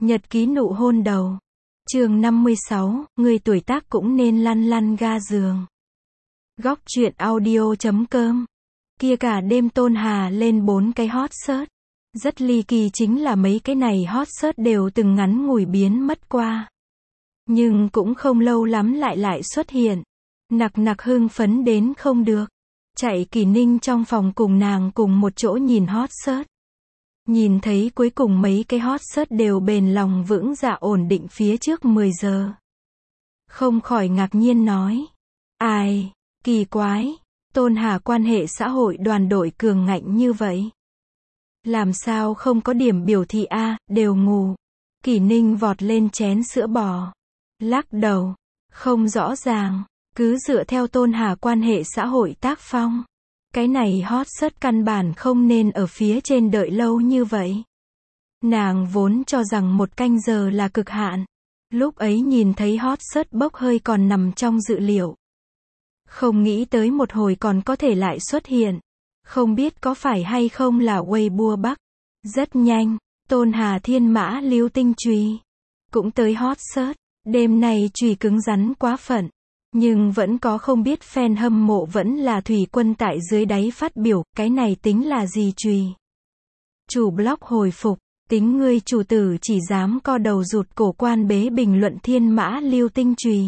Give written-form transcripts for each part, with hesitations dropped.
Nhật ký nụ hôn đầu. Chương 56, người tuổi tác cũng nên lăn lăn ga giường. Góc truyện audio.com. Kia cả đêm Tôn Hà lên 4 cái hot search. Rất ly kỳ chính là mấy cái này hot search đều từng ngắn ngủi biến mất qua. Nhưng cũng không lâu lắm lại xuất hiện. Nặc hưng phấn đến không được. Chạy Kỳ Ninh trong phòng cùng nàng cùng một chỗ nhìn hot search. Nhìn thấy cuối cùng mấy cái hot search đều bền lòng vững dạ ổn định phía trước 10 giờ. Không khỏi ngạc nhiên nói. Ai, kỳ quái, Tôn Hà quan hệ xã hội đoàn đội cường ngạnh như vậy. Làm sao không có điểm biểu thị a, đều ngủ. Kỳ Ninh vọt lên chén sữa bò. Lắc đầu, không rõ ràng, cứ dựa theo Tôn Hà quan hệ xã hội tác phong. Cái này hot search căn bản không nên ở phía trên đợi lâu như vậy. Nàng vốn cho rằng 1 canh giờ là cực hạn. Lúc ấy nhìn thấy hot search bốc hơi còn nằm trong dự liệu. Không nghĩ tới một hồi còn có thể lại xuất hiện. Không biết có phải hay không là Weibo Bắc. Rất nhanh, Tôn Hà thiên mã lưu tinh chùy cũng tới hot search. Đêm này chùy cứng rắn quá phận. Nhưng vẫn có không biết fan hâm mộ vẫn là thủy quân tại dưới đáy phát biểu, cái này tính là gì chùy. Chủ blog hồi phục, tính ngươi chủ tử chỉ dám co đầu rụt cổ quan bế bình luận thiên mã lưu tinh chùy.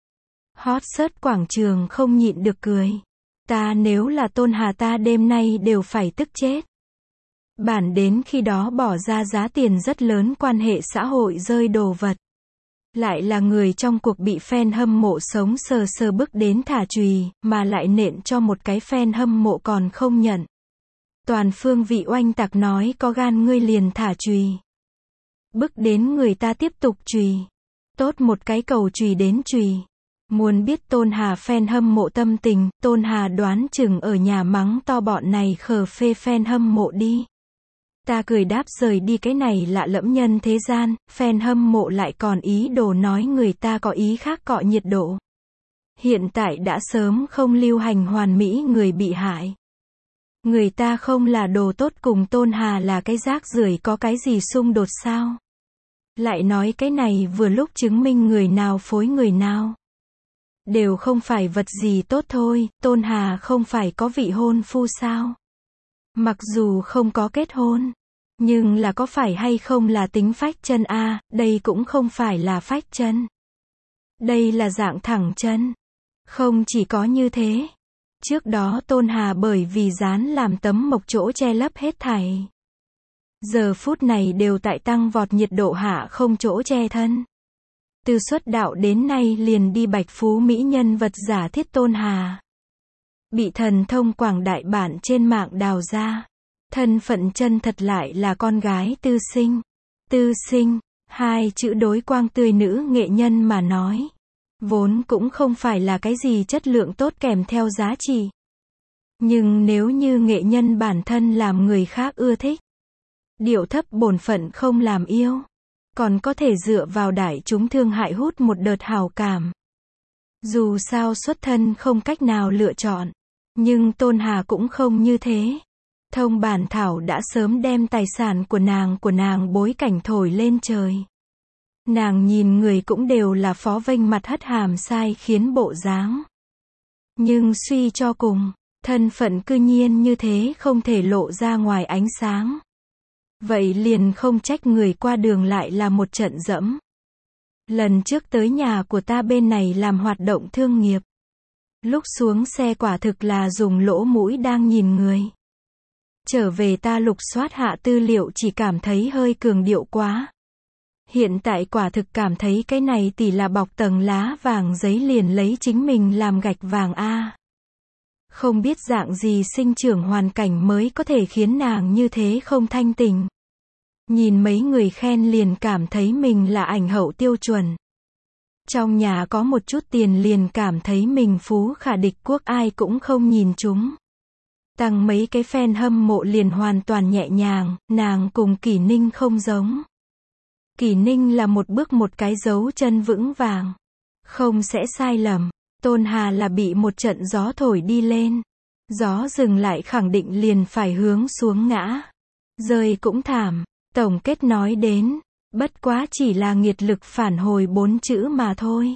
Hot search quảng trường không nhịn được cười. Ta nếu là Tôn Hà ta đêm nay đều phải tức chết. Bản đến khi đó bỏ ra giá tiền rất lớn quan hệ xã hội rơi đồ vật. Lại là người trong cuộc bị fan hâm mộ sống sờ bước đến thả chùy, mà lại nện cho một cái fan hâm mộ còn không nhận. Toàn phương vị oanh tạc nói có gan ngươi liền thả chùy. Bức đến người ta tiếp tục chùy. Tốt một cái cầu chùy đến chùy. Muốn biết Tôn Hà fan hâm mộ tâm tình, Tôn Hà đoán chừng ở nhà mắng to bọn này khờ phê fan hâm mộ đi. Ta cười đáp rời đi cái này lạ lẫm nhân thế gian, fan hâm mộ lại còn ý đồ nói người ta có ý khác cọ nhiệt độ. Hiện tại đã sớm không lưu hành hoàn mỹ người bị hại. Người ta không là đồ tốt cùng Tôn Hà là cái rác rưởi có cái gì xung đột sao? Lại nói cái này vừa lúc chứng minh người nào phối người nào. Đều không phải vật gì tốt thôi, Tôn Hà không phải có vị hôn phu sao? Mặc dù không có kết hôn, nhưng là có phải hay không là tính phách chân a, đây cũng không phải là phách chân. Đây là dạng thẳng chân. Không chỉ có như thế. Trước đó Tôn Hà bởi vì dán làm tấm mộc chỗ che lấp hết thảy. Giờ phút này đều tại tăng vọt nhiệt độ hạ không chỗ che thân. Từ xuất đạo đến nay liền đi bạch phú mỹ nhân vật giả thiết Tôn Hà. Bị thần thông quảng đại bản trên mạng đào ra. Thân phận chân thật lại là con gái Tư Sinh. Tư Sinh, 2 chữ đối quang tươi nữ nghệ nhân mà nói. Vốn cũng không phải là cái gì chất lượng tốt kèm theo giá trị. Nhưng nếu như nghệ nhân bản thân làm người khác ưa thích. Điệu thấp bổn phận không làm yêu. Còn có thể dựa vào đại chúng thương hại hút một đợt hào cảm. Dù sao xuất thân không cách nào lựa chọn. Nhưng Tôn Hà cũng không như thế. Thông bản thảo đã sớm đem tài sản của nàng bối cảnh thổi lên trời. Nàng nhìn người cũng đều là phó vênh mặt hất hàm sai khiến bộ dáng. Nhưng suy cho cùng, thân phận cư nhiên như thế không thể lộ ra ngoài ánh sáng. Vậy liền không trách người qua đường lại là một trận dẫm. Lần trước tới nhà của ta bên này làm hoạt động thương nghiệp. Lúc xuống xe quả thực là dùng lỗ mũi đang nhìn người. Trở về ta lục soát hạ tư liệu chỉ cảm thấy hơi cường điệu quá. Hiện tại quả thực cảm thấy cái này tỷ là bọc tầng lá vàng giấy liền lấy chính mình làm gạch vàng a. Không biết dạng gì sinh trưởng hoàn cảnh mới có thể khiến nàng như thế không thanh tình. Nhìn mấy người khen liền cảm thấy mình là ảnh hậu tiêu chuẩn. Trong nhà có một chút tiền liền cảm thấy mình phú khả địch quốc ai cũng không nhìn chúng. Tăng mấy cái fan hâm mộ liền hoàn toàn nhẹ nhàng, nàng cùng Kỳ Ninh không giống. Kỳ Ninh là một bước một cái dấu chân vững vàng. Không sẽ sai lầm. Tôn Hà là bị một trận gió thổi đi lên. Gió dừng lại khẳng định liền phải hướng xuống ngã. Rơi cũng thảm. Tổng kết nói đến, Bất quá chỉ là nghiệt lực phản hồi 4 chữ mà thôi.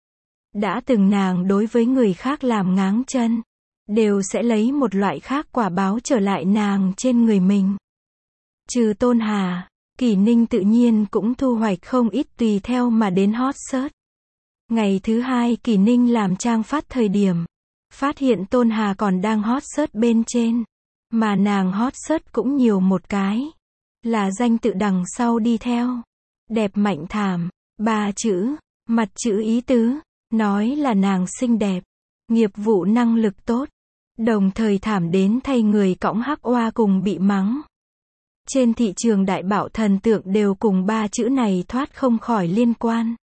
Đã từng nàng đối với người khác làm ngáng chân, đều sẽ lấy một loại khác quả báo trở lại nàng trên người mình. Trừ Tôn Hà, Kỷ Ninh tự nhiên cũng thu hoạch không ít tùy theo mà đến hot search. Ngày thứ hai Kỷ Ninh làm trang phát thời điểm, phát hiện Tôn Hà còn đang hot search bên trên, mà nàng hot search cũng nhiều một cái, là danh tự đằng sau đi theo. Đẹp Mạnh Thảm, 3 chữ, mặt chữ ý tứ, nói là nàng xinh đẹp, nghiệp vụ năng lực tốt, đồng thời thảm đến thay người cõng hắc oa cùng bị mắng. Trên thị trường đại bảo thần tượng đều cùng 3 chữ này thoát không khỏi liên quan.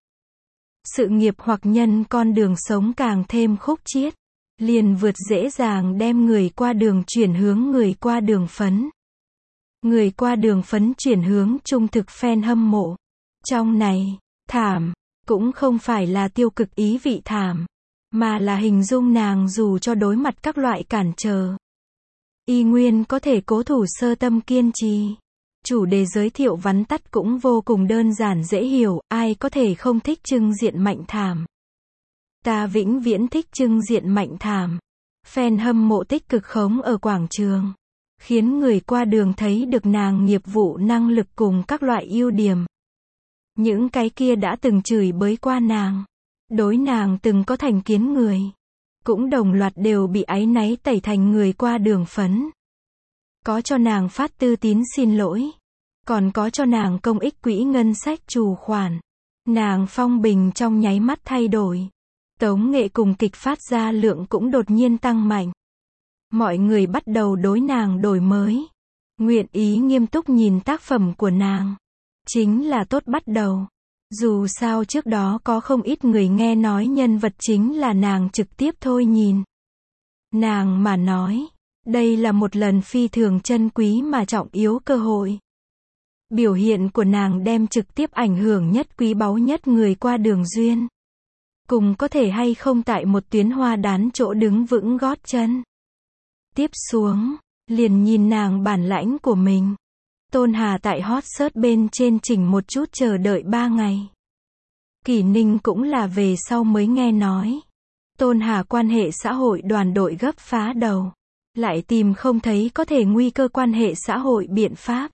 Sự nghiệp hoặc nhân con đường sống càng thêm khúc chiết, liền vượt dễ dàng đem người qua đường chuyển hướng người qua đường phấn. Người qua đường phấn chuyển hướng trung thực fan hâm mộ. Trong này, thảm, cũng không phải là tiêu cực ý vị thảm, mà là hình dung nàng dù cho đối mặt các loại cản trở, y nguyên có thể cố thủ sơ tâm kiên trì. Chủ đề giới thiệu vắn tắt cũng vô cùng đơn giản dễ hiểu, ai có thể không thích trưng diện Mạnh Thảm. Ta vĩnh viễn thích trưng diện Mạnh Thảm. Fan hâm mộ tích cực khống ở quảng trường, khiến người qua đường thấy được nàng nghiệp vụ năng lực cùng các loại ưu điểm. Những cái kia đã từng chửi bới qua nàng, đối nàng từng có thành kiến người, cũng đồng loạt đều bị áy náy tẩy thành người qua đường phấn. Có cho nàng phát tư tín xin lỗi, còn có cho nàng công ích quỹ ngân sách trù khoản. Nàng phong bình trong nháy mắt thay đổi. Tống nghệ cùng kịch phát ra lượng cũng đột nhiên tăng mạnh. Mọi người bắt đầu đối nàng đổi mới, nguyện ý nghiêm túc nhìn tác phẩm của nàng. Chính là tốt bắt đầu. Dù sao trước đó có không ít người nghe nói nhân vật chính là nàng trực tiếp thôi nhìn. Nàng mà nói, đây là một lần phi thường chân quý mà trọng yếu cơ hội. Biểu hiện của nàng đem trực tiếp ảnh hưởng nhất quý báu nhất người qua đường duyên. Cùng có thể hay không tại một tuyến hoa đán chỗ đứng vững gót chân. Tiếp xuống, liền nhìn nàng bản lãnh của mình. Tôn Hà tại hot search bên trên chỉnh một chút chờ đợi 3 ngày. Kỷ Ninh cũng là về sau mới nghe nói. Tôn Hà quan hệ xã hội đoàn đội gấp phá đầu. Lại tìm không thấy có thể nguy cơ quan hệ xã hội biện pháp.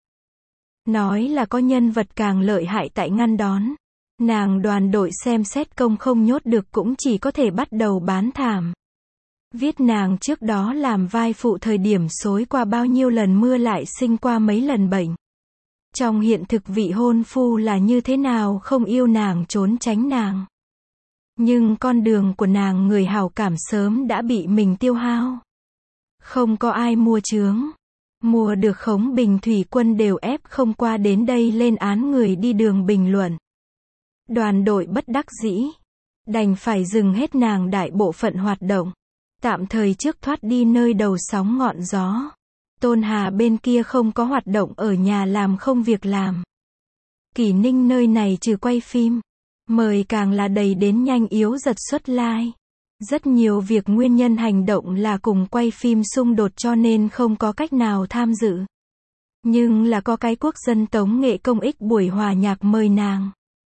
Nói là có nhân vật càng lợi hại tại ngăn đón. Nàng đoàn đội xem xét công không nhốt được cũng chỉ có thể bắt đầu bán thảm. Viết nàng trước đó làm vai phụ thời điểm xối qua bao nhiêu lần mưa lại sinh qua mấy lần bệnh. Trong hiện thực vị hôn phu là như thế nào không yêu nàng trốn tránh nàng. Nhưng con đường của nàng người hảo cảm sớm đã bị mình tiêu hao. Không có ai mua chướng. Mua được khống bình thủy quân đều ép không qua đến đây lên án người đi đường bình luận. Đoàn đội bất đắc dĩ. Đành phải dừng hết nàng đại bộ phận hoạt động. Tạm thời trước thoát đi nơi đầu sóng ngọn gió. Tôn Hà bên kia không có hoạt động ở nhà làm không việc làm. Kỷ Ninh nơi này trừ quay phim, mời càng là đầy đến nhanh yếu giật xuất like. Rất nhiều việc nguyên nhân hành động là cùng quay phim xung đột cho nên không có cách nào tham dự. Nhưng là có cái quốc dân tống nghệ công ích buổi hòa nhạc mời nàng.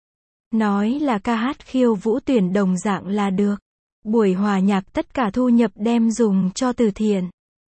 Nói là ca hát khiêu vũ tuyển đồng dạng là được. Buổi hòa nhạc tất cả thu nhập đem dùng cho từ thiện.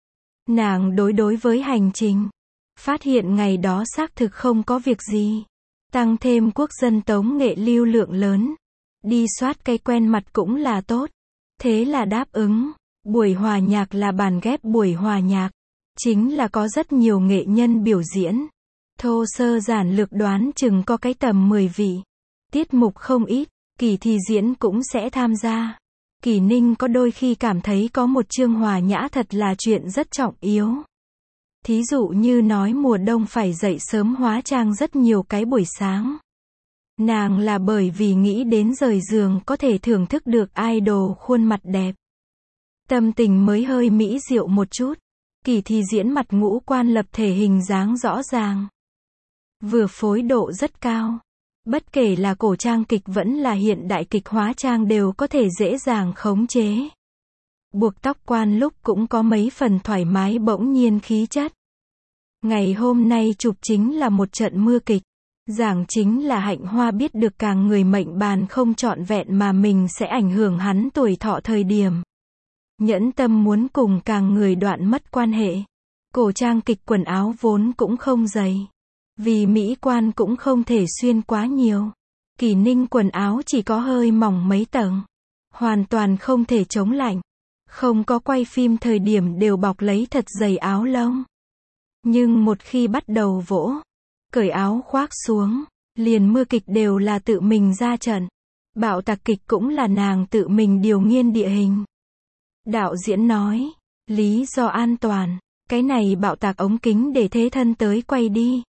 Nàng đối với hành trình. Phát hiện ngày đó xác thực không có việc gì. Tăng thêm quốc dân tống nghệ lưu lượng lớn. Đi soát cái quen mặt cũng là tốt. Thế là đáp ứng. Buổi hòa nhạc là bản ghép buổi hòa nhạc. Chính là có rất nhiều nghệ nhân biểu diễn. Thô sơ giản lược đoán chừng có cái tầm 10 vị. Tiết mục không ít. Kỳ thi diễn cũng sẽ tham gia. Kỷ Ninh có đôi khi cảm thấy có một chương hòa nhã thật là chuyện rất trọng yếu. Thí dụ như nói mùa đông phải dậy sớm hóa trang rất nhiều cái buổi sáng. Nàng là bởi vì nghĩ đến rời giường có thể thưởng thức được idol khuôn mặt đẹp. Tâm tình mới hơi mỹ diệu một chút. Kỳ thi diễn mặt ngũ quan lập thể hình dáng rõ ràng. Vừa phối độ rất cao. Bất kể là cổ trang kịch vẫn là hiện đại kịch hóa trang đều có thể dễ dàng khống chế. Buộc tóc quan lúc cũng có mấy phần thoải mái bỗng nhiên khí chất. Ngày hôm nay chụp chính là một trận mưa kịch. Giảng chính là Hạnh Hoa biết được càng người mệnh bàn không trọn vẹn mà mình sẽ ảnh hưởng hắn tuổi thọ thời điểm. Nhẫn tâm muốn cùng càng người đoạn mất quan hệ. Cổ trang kịch quần áo vốn cũng không dày. Vì mỹ quan cũng không thể xuyên quá nhiều. Kỷ Ninh quần áo chỉ có hơi mỏng mấy tầng. Hoàn toàn không thể chống lạnh. Không có quay phim thời điểm đều bọc lấy thật dày áo lông. Nhưng một khi bắt đầu vỗ, cởi áo khoác xuống, liền mưa kịch đều là tự mình ra trận. Bạo tạc kịch cũng là nàng tự mình điều nghiên địa hình. Đạo diễn nói, lý do an toàn, cái này bạo tạc ống kính để thế thân tới quay đi.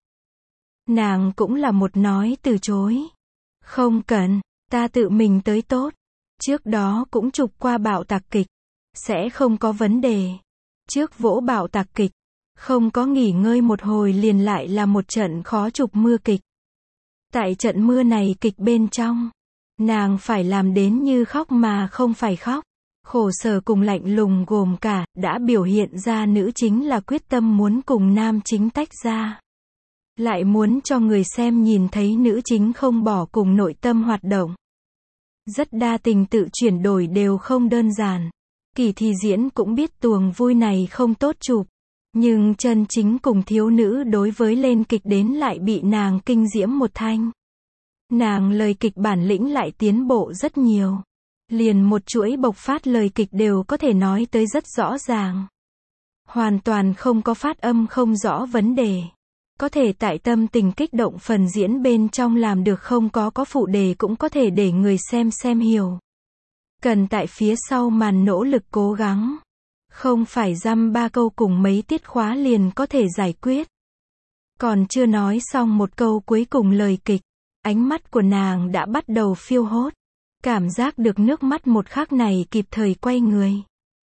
Nàng cũng là một nói từ chối. Không cần, ta tự mình tới tốt. Trước đó cũng chụp qua bạo tạc kịch. Sẽ không có vấn đề. Trước vỗ bạo tạc kịch. Không có nghỉ ngơi một hồi liền lại là một trận khó chụp mưa kịch. Tại trận mưa này kịch bên trong. Nàng phải làm đến như khóc mà không phải khóc. Khổ sở cùng lạnh lùng gồm cả, đã biểu hiện ra nữ chính là quyết tâm muốn cùng nam chính tách ra. Lại muốn cho người xem nhìn thấy nữ chính không bỏ cùng nội tâm hoạt động. Rất đa tình tự chuyển đổi đều không đơn giản. Kỳ Thi diễn cũng biết tuồng vui này không tốt chụp. Nhưng chân chính cùng thiếu nữ đối với lên kịch đến lại bị nàng kinh diễm một thanh. Nàng lời kịch bản lĩnh lại tiến bộ rất nhiều. Liền một chuỗi bộc phát lời kịch đều có thể nói tới rất rõ ràng. Hoàn toàn không có phát âm không rõ vấn đề. Có thể tại tâm tình kích động phần diễn bên trong làm được không có phụ đề cũng có thể để người xem hiểu. Cần tại phía sau màn nỗ lực cố gắng. Không phải dăm ba câu cùng mấy tiết khóa liền có thể giải quyết. Còn chưa nói xong một câu cuối cùng lời kịch. Ánh mắt của nàng đã bắt đầu phiêu hốt. Cảm giác được nước mắt một khắc này kịp thời quay người.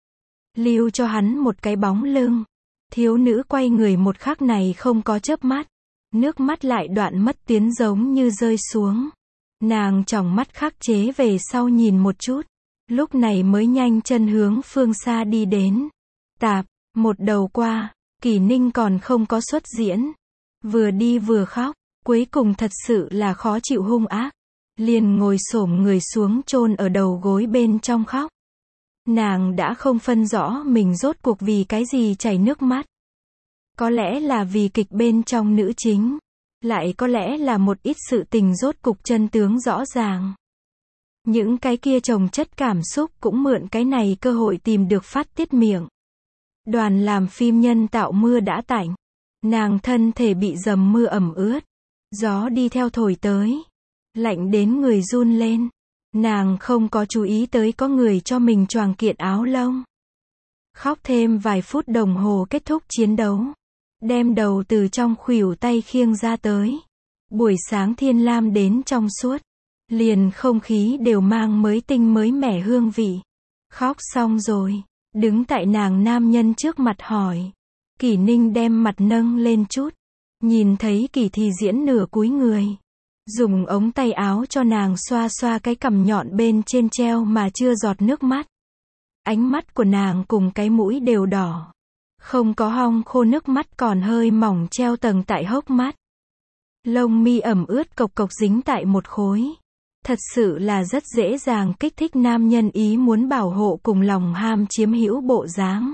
Lưu cho hắn một cái bóng lưng. Thiếu nữ quay người một khắc này không có chớp mắt. Nước mắt lại đoạn mất tiếng giống như rơi xuống. Nàng tròng mắt khắc chế về sau nhìn một chút. Lúc này mới nhanh chân hướng phương xa đi đến. Tạp, một đầu qua, Kỷ Ninh còn không có xuất diễn. Vừa đi vừa khóc, cuối cùng thật sự là khó chịu hung ác. Liền ngồi xổm người xuống chôn ở đầu gối bên trong khóc. Nàng đã không phân rõ mình rốt cuộc vì cái gì chảy nước mắt. Có lẽ là vì kịch bên trong nữ chính. Lại có lẽ là một ít sự tình rốt cục chân tướng rõ ràng. Những cái kia chồng chất cảm xúc cũng mượn cái này cơ hội tìm được phát tiết miệng. Đoàn làm phim nhân tạo mưa đã tạnh. Nàng thân thể bị dầm mưa ẩm ướt. Gió đi theo thổi tới. Lạnh đến người run lên. Nàng không có chú ý tới có người cho mình choàng kiện áo lông. Khóc thêm vài phút đồng hồ kết thúc chiến đấu. Đem đầu từ trong khuỷu tay khiêng ra tới. Buổi sáng thiên lam đến trong suốt. Liền không khí đều mang mới tinh mới mẻ hương vị. Khóc xong rồi. Đứng tại nàng nam nhân trước mặt hỏi. Kỷ Ninh đem mặt nâng lên chút. Nhìn thấy Kỳ Thi diễn nửa cúi người. Dùng ống tay áo cho nàng xoa xoa cái cằm nhọn bên trên treo mà chưa giọt nước mắt. Ánh mắt của nàng cùng cái mũi đều đỏ. Không có hong khô nước mắt còn hơi mỏng treo tầng tại hốc mắt. Lông mi ẩm ướt cộc cộc dính tại một khối. Thật sự là rất dễ dàng kích thích nam nhân ý muốn bảo hộ cùng lòng ham chiếm hữu bộ dáng.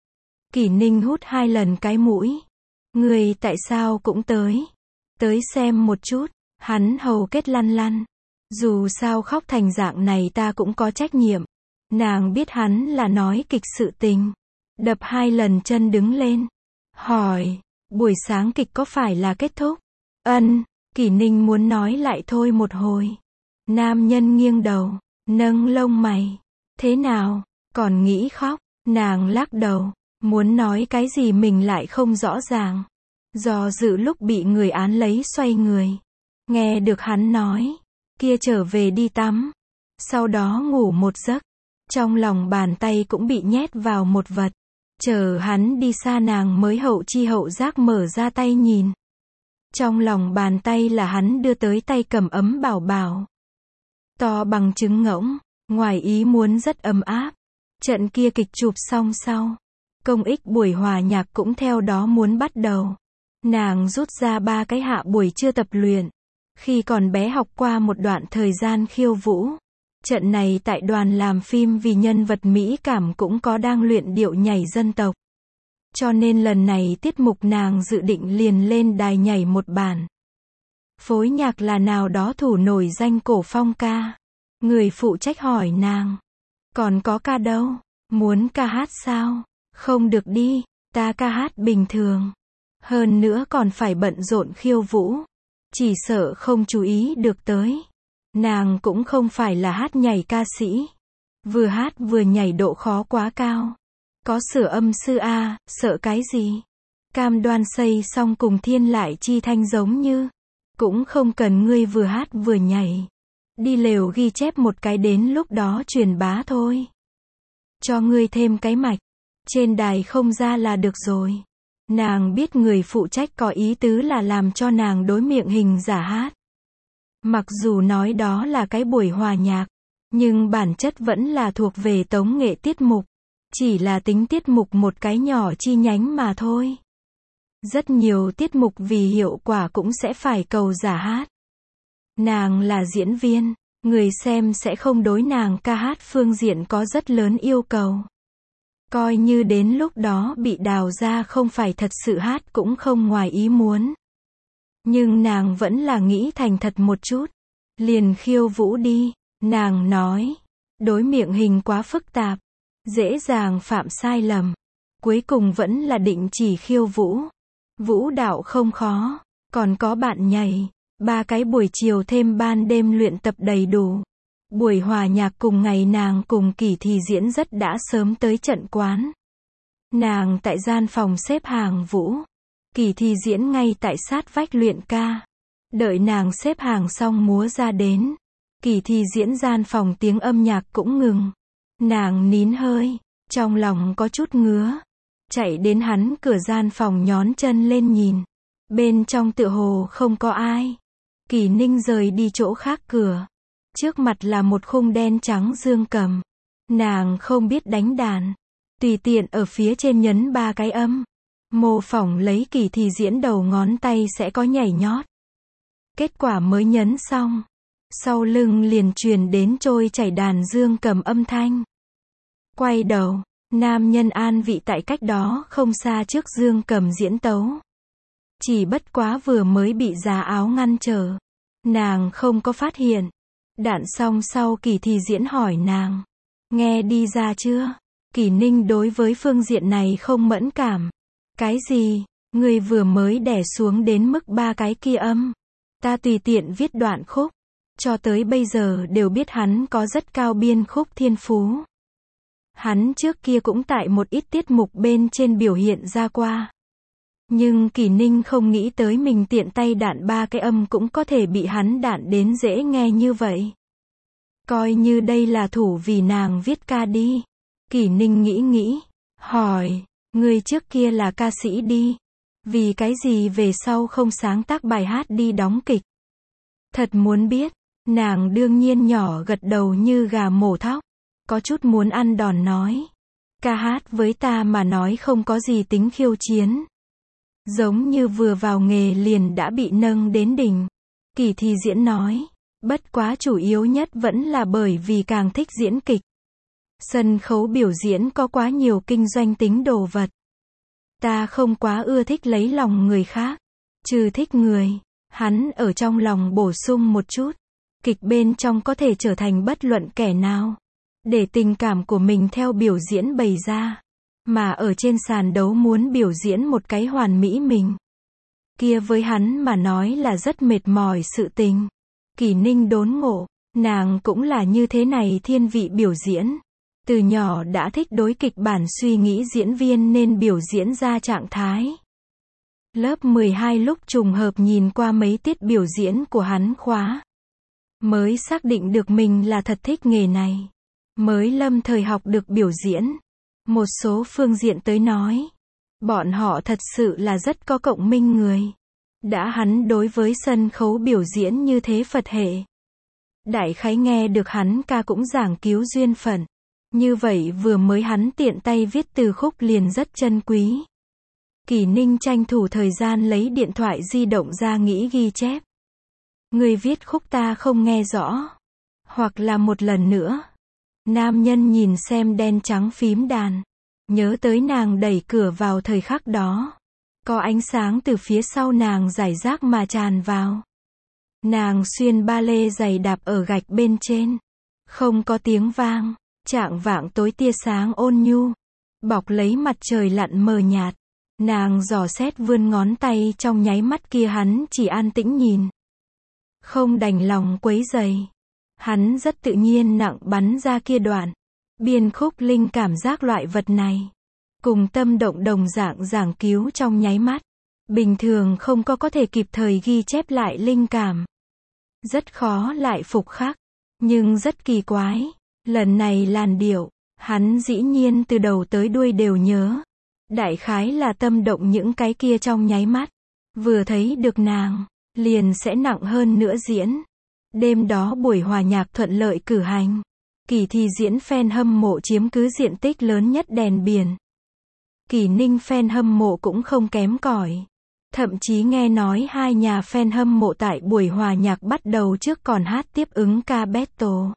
Kỷ Ninh hút 2 lần cái mũi. Người tại sao cũng tới. Tới xem một chút. Hắn hầu kết lăn lăn. Dù sao khóc thành dạng này ta cũng có trách nhiệm. Nàng biết hắn là nói kịch sự tình. Đập 2 lần chân đứng lên. Hỏi. Buổi sáng kịch có phải là kết thúc? Ân. Kỷ Ninh muốn nói lại thôi một hồi. Nam nhân nghiêng đầu. Nâng lông mày. Thế nào? Còn nghĩ khóc. Nàng lắc đầu. Muốn nói cái gì mình lại không rõ ràng. Do dự lúc bị người án lấy xoay người. Nghe được hắn nói. Kia trở về đi tắm. Sau đó ngủ một giấc. Trong lòng bàn tay cũng bị nhét vào một vật. Chờ hắn đi xa nàng mới hậu chi hậu giác mở ra tay nhìn. Trong lòng bàn tay là hắn đưa tới tay cầm ấm bảo bảo. To bằng trứng ngỗng. Ngoài ý muốn rất ấm áp. Trận kia kịch chụp xong sau. Công ích buổi hòa nhạc cũng theo đó muốn bắt đầu. Nàng rút ra 3 cái hạ buổi trưa tập luyện. Khi còn bé học qua một đoạn thời gian khiêu vũ. Trận này tại đoàn làm phim vì nhân vật mỹ cảm cũng có đang luyện điệu nhảy dân tộc. Cho nên lần này tiết mục nàng dự định liền lên đài nhảy một bản. Phối nhạc là nào đó thủ nổi danh Cổ Phong ca. Người phụ trách hỏi nàng. Còn có ca đâu? Muốn ca hát sao? Không được đi, ta ca hát bình thường. Hơn nữa còn phải bận rộn khiêu vũ. Chỉ sợ không chú ý được tới. Nàng cũng không phải là hát nhảy ca sĩ. Vừa hát vừa nhảy độ khó quá cao. Có sửa âm sư a, sợ cái gì? Cam Đoan xây xong cùng Thiên Lại Chi Thanh giống như. Cũng không cần ngươi vừa hát vừa nhảy. Đi lều ghi chép một cái đến lúc đó truyền bá thôi. Cho ngươi thêm cái mạch. Trên đài không ra là được rồi. Nàng biết người phụ trách có ý tứ là làm cho nàng đối miệng hình giả hát. Mặc dù nói đó là cái buổi hòa nhạc, nhưng bản chất vẫn là thuộc về tống nghệ tiết mục. Chỉ là tính tiết mục một cái nhỏ chi nhánh mà thôi. Rất nhiều tiết mục vì hiệu quả cũng sẽ phải cầu giả hát. Nàng là diễn viên, người xem sẽ không đối nàng ca hát phương diện có rất lớn yêu cầu. Coi như đến lúc đó bị đào ra không phải thật sự hát cũng không ngoài ý muốn. Nhưng nàng vẫn là nghĩ thành thật một chút. Liền khiêu vũ đi, nàng nói. Đối miệng hình quá phức tạp, dễ dàng phạm sai lầm. Cuối cùng vẫn là định chỉ khiêu vũ. Vũ đạo không khó, còn có bạn nhảy. 3 cái buổi chiều thêm ban đêm luyện tập đầy đủ. Buổi hòa nhạc cùng ngày nàng cùng Kỳ Thì Diễn rất đã sớm tới trận quán. Nàng tại gian phòng xếp hàng vũ. Kỳ Thì Diễn ngay tại sát vách luyện ca. Đợi nàng xếp hàng xong múa ra đến. Kỳ Thì Diễn gian phòng tiếng âm nhạc cũng ngừng. Nàng nín hơi, trong lòng có chút ngứa. Chạy đến hắn cửa gian phòng nhón chân lên nhìn. Bên trong tựa hồ không có ai. Kỳ Ninh rời đi chỗ khác cửa. Trước mặt là một khung đen trắng dương cầm. Nàng không biết đánh đàn. Tùy tiện ở phía trên nhấn 3 cái âm. Mô phỏng lấy Kỳ Thì Diễn đầu ngón tay sẽ có nhảy nhót. Kết quả mới nhấn xong. Sau lưng liền truyền đến trôi chảy đàn dương cầm âm thanh. Quay đầu, nam nhân an vị tại cách đó không xa trước dương cầm diễn tấu. Chỉ bất quá vừa mới bị giá áo ngăn trở. Nàng không có phát hiện. Đạn xong sau Kỳ Thì Diễn hỏi nàng. Nghe đi ra chưa? Kỳ Ninh đối với phương diện này không mẫn cảm. Cái gì? Người vừa mới đè xuống đến mức 3 cái kia âm. Ta tùy tiện viết đoạn khúc. Cho tới bây giờ đều biết hắn có rất cao biên khúc thiên phú. Hắn trước kia cũng tại một ít tiết mục bên trên biểu hiện ra qua. Nhưng Kỳ Ninh không nghĩ tới mình tiện tay đạn 3 cái âm cũng có thể bị hắn đạn đến dễ nghe như vậy. Coi như đây là thủ vì nàng viết ca đi. Kỳ Ninh nghĩ, hỏi, người trước kia là ca sĩ đi. Vì cái gì về sau không sáng tác bài hát đi đóng kịch? Thật muốn biết, nàng đương nhiên nhỏ gật đầu như gà mổ thóc. Có chút muốn ăn đòn nói. Ca hát với ta mà nói không có gì tính khiêu chiến. Giống như vừa vào nghề liền đã bị nâng đến đỉnh. Kỳ Thì Diễn nói. Bất quá chủ yếu nhất vẫn là bởi vì càng thích diễn kịch. Sân khấu biểu diễn có quá nhiều kinh doanh tính đồ vật. Ta không quá ưa thích lấy lòng người khác. Trừ thích người, hắn ở trong lòng bổ sung một chút. Kịch bên trong có thể trở thành bất luận kẻ nào. Để tình cảm của mình theo biểu diễn bày ra. Mà ở trên sàn đấu muốn biểu diễn một cái hoàn mỹ mình. Kia với hắn mà nói là rất mệt mỏi sự tình. Kỳ Ninh đốn ngộ, nàng cũng là như thế này thiên vị biểu diễn. Từ nhỏ đã thích đối kịch bản suy nghĩ diễn viên nên biểu diễn ra trạng thái. Lớp 12 lúc trùng hợp nhìn qua mấy tiết biểu diễn của hắn khóa. Mới xác định được mình là thật thích nghề này. Mới lâm thời học được biểu diễn. Một số phương diện tới nói. Bọn họ thật sự là rất có cộng minh người. Đã hắn đối với sân khấu biểu diễn như thế Phật hệ. Đại khái nghe được hắn ca cũng giảng cứu duyên phận. Như vậy vừa mới hắn tiện tay viết từ khúc liền rất chân quý. Kỳ Ninh tranh thủ thời gian lấy điện thoại di động ra nghĩ ghi chép. Người viết khúc ta không nghe rõ. Hoặc là một lần nữa. Nam nhân nhìn xem đen trắng phím đàn. Nhớ tới nàng đẩy cửa vào thời khắc đó. Có ánh sáng từ phía sau nàng rải rác mà tràn vào. Nàng xuyên ba lê giày đạp ở gạch bên trên. Không có tiếng vang. Chạng vạng tối tia sáng ôn nhu. Bọc lấy mặt trời lặn mờ nhạt. Nàng dò xét vươn ngón tay trong nháy mắt kia hắn chỉ an tĩnh nhìn. Không đành lòng quấy rầy. Hắn rất tự nhiên nặng bắn ra kia đoạn. Biên khúc linh cảm giác loại vật này. Cùng tâm động đồng dạng giảng cứu trong nháy mắt. Bình thường không có thể kịp thời ghi chép lại linh cảm. Rất khó lại phục khắc. Nhưng rất kỳ quái. Lần này làn điệu, hắn dĩ nhiên từ đầu tới đuôi đều nhớ. Đại khái là tâm động những cái kia trong nháy mắt. Vừa thấy được nàng, liền sẽ nặng hơn nữa diễn. Đêm đó buổi hòa nhạc thuận lợi cử hành. Kỳ thi diễn fan hâm mộ chiếm cứ diện tích lớn nhất đèn biển. Kỳ Ninh fan hâm mộ cũng không kém cỏi. Thậm chí nghe nói hai nhà fan hâm mộ tại buổi hòa nhạc bắt đầu trước còn hát tiếp ứng ca battle.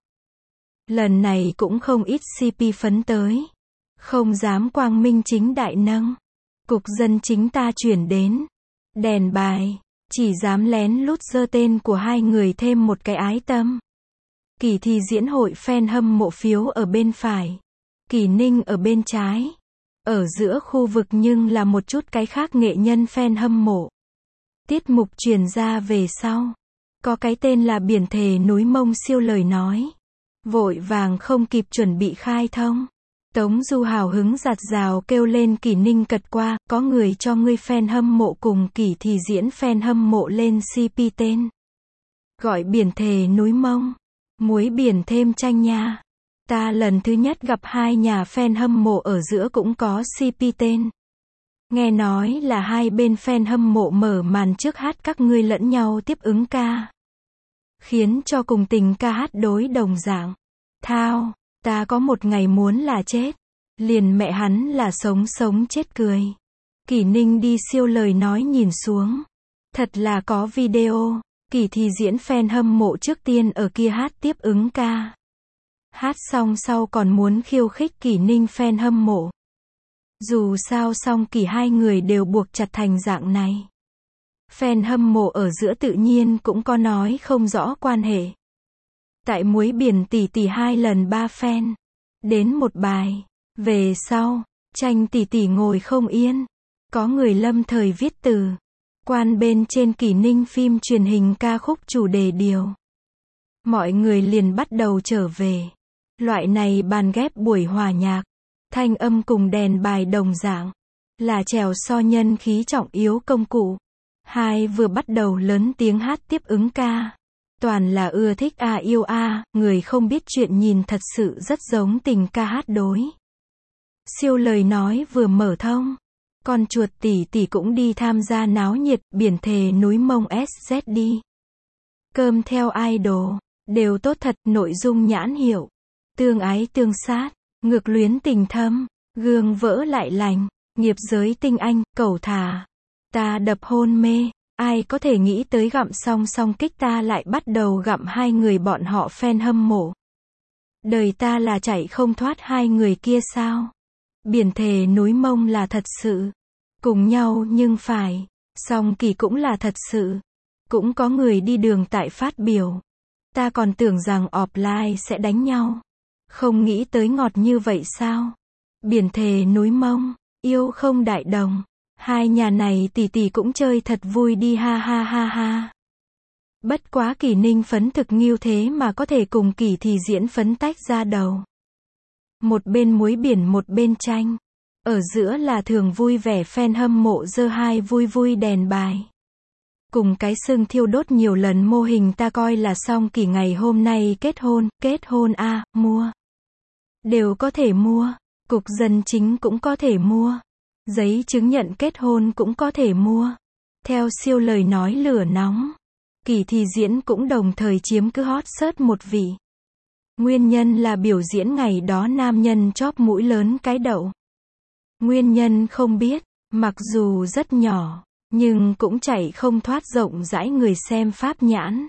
Lần này cũng không ít CP phấn tới. Không dám quang minh chính đại nâng. Cục dân chính ta chuyển đến. Đèn bài. Chỉ dám lén lút giơ tên của hai người thêm một cái ái tâm. Kỳ thi diễn hội fan hâm mộ phiếu ở bên phải. Kỳ Ninh ở bên trái. Ở giữa khu vực nhưng là một chút cái khác nghệ nhân fan hâm mộ. Tiết mục truyền ra về sau. Có cái tên là Biển Thề Núi Mông siêu lời nói. Vội vàng không kịp chuẩn bị khai thông. Tống Du hào hứng giạt rào kêu lên Kỳ Ninh cật qua, có người cho ngươi fan hâm mộ cùng Kỳ thì diễn fan hâm mộ lên CP tên. Gọi Biển Thề Núi Mông. Muối biển thêm chanh nha. Ta lần thứ nhất gặp hai nhà fan hâm mộ ở giữa cũng có CP tên. Nghe nói là hai bên fan hâm mộ mở màn trước hát các ngươi lẫn nhau tiếp ứng ca. Khiến cho cùng tình ca hát đối đồng dạng. Thao, ta có một ngày muốn là chết. Liền mẹ hắn là sống sống chết cười. Kỳ Ninh đi siêu lời nói nhìn xuống. Thật là có video. Kỳ thì diễn fan hâm mộ trước tiên ở kia hát tiếp ứng ca. Hát xong sau còn muốn khiêu khích Kỳ Ninh fan hâm mộ. Dù sao song Kỳ hai người đều buộc chặt thành dạng này. Fan hâm mộ ở giữa tự nhiên cũng có nói không rõ quan hệ. Tại muối biển tỷ tỷ 2 lần 3 fan. Đến một bài. Về sau, Tranh tỷ tỷ ngồi không yên. Có người lâm thời viết từ. Quan bên trên Kỳ Ninh phim truyền hình ca khúc chủ đề điều. Mọi người liền bắt đầu trở về. Loại này bàn ghép buổi hòa nhạc. Thanh âm cùng đèn bài đồng dạng. Là chèo so nhân khí trọng yếu công cụ. Hai vừa bắt đầu lớn tiếng hát tiếp ứng ca. Toàn là ưa thích yêu người không biết chuyện nhìn thật sự rất giống tình ca hát đối. Siêu lời nói vừa mở thông. Con chuột tỷ tỷ cũng đi tham gia náo nhiệt, Biển Thề Núi Mông SZ đi. Cơm theo idol, đều tốt thật, nội dung nhãn hiệu. Tương ái tương sát, ngược luyến tình thâm, gương vỡ lại lành, nghiệp giới tinh anh, cầu thả. Ta đập hôn mê, ai có thể nghĩ tới gặm xong kích ta lại bắt đầu gặm hai người bọn họ fan hâm mộ. Đời ta là chạy không thoát hai người kia sao? Biển Thề Núi Mông là thật sự. Cùng nhau nhưng phải. Song Kỳ cũng là thật sự. Cũng có người đi đường tại phát biểu. Ta còn tưởng rằng offline sẽ đánh nhau. Không nghĩ tới ngọt như vậy sao? Biển Thề Núi Mông, yêu không đại đồng. Hai nhà này tỷ tỷ cũng chơi thật vui đi ha ha ha ha. Bất quá Kỳ Ninh phấn thực nghiêu thế mà có thể cùng Kỳ thì diễn phấn tách ra đầu. Một bên muối biển một bên tranh. Ở giữa là thường vui vẻ fan hâm mộ giơ hai vui vui đèn bài. Cùng cái sưng thiêu đốt nhiều lần mô hình ta coi là xong Kỳ ngày hôm nay kết hôn mua. Đều có thể mua. Cục dân chính cũng có thể mua. Giấy chứng nhận kết hôn cũng có thể mua. Theo siêu lời nói lửa nóng. Kỳ thì diễn cũng đồng thời chiếm cứ hot search một vị. Nguyên nhân là biểu diễn ngày đó nam nhân chóp mũi lớn cái đậu. Nguyên nhân không biết, mặc dù rất nhỏ, nhưng cũng chạy không thoát rộng rãi người xem pháp nhãn.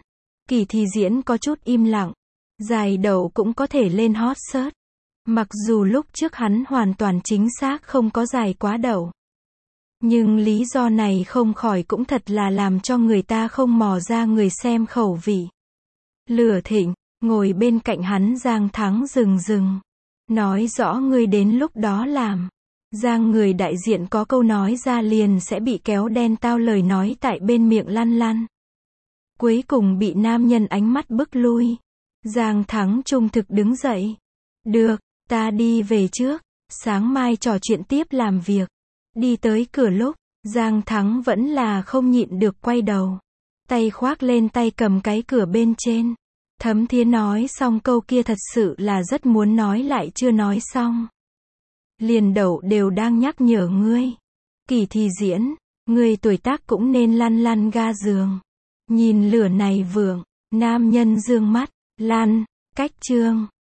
Kỳ Thi Diễn có chút im lặng. Dài đầu cũng có thể lên hot search. Mặc dù lúc trước hắn hoàn toàn chính xác không có dài quá đầu. Nhưng lý do này không khỏi cũng thật là làm cho người ta không mò ra người xem khẩu vị. Lửa Thịnh, ngồi bên cạnh hắn Giang Thắng rừng. Nói rõ ngươi đến lúc đó làm. Giang người đại diện có câu nói ra liền sẽ bị kéo đen tao lời nói tại bên miệng lăn. Cuối cùng bị nam nhân ánh mắt bức lui. Giang Thắng trung thực đứng dậy. Được, ta đi về trước, sáng mai trò chuyện tiếp làm việc. Đi tới cửa lúc, Giang Thắng vẫn là không nhịn được quay đầu. Tay khoác lên tay cầm cái cửa bên trên. Thấm Thiế nói xong câu kia thật sự là rất muốn nói lại chưa nói xong. Liền Đậu đều đang nhắc nhở ngươi. Kỳ Thi Diễn, ngươi tuổi tác cũng nên lăn ga giường. Nhìn lửa này vượng, nam nhân dương mắt, cách chương.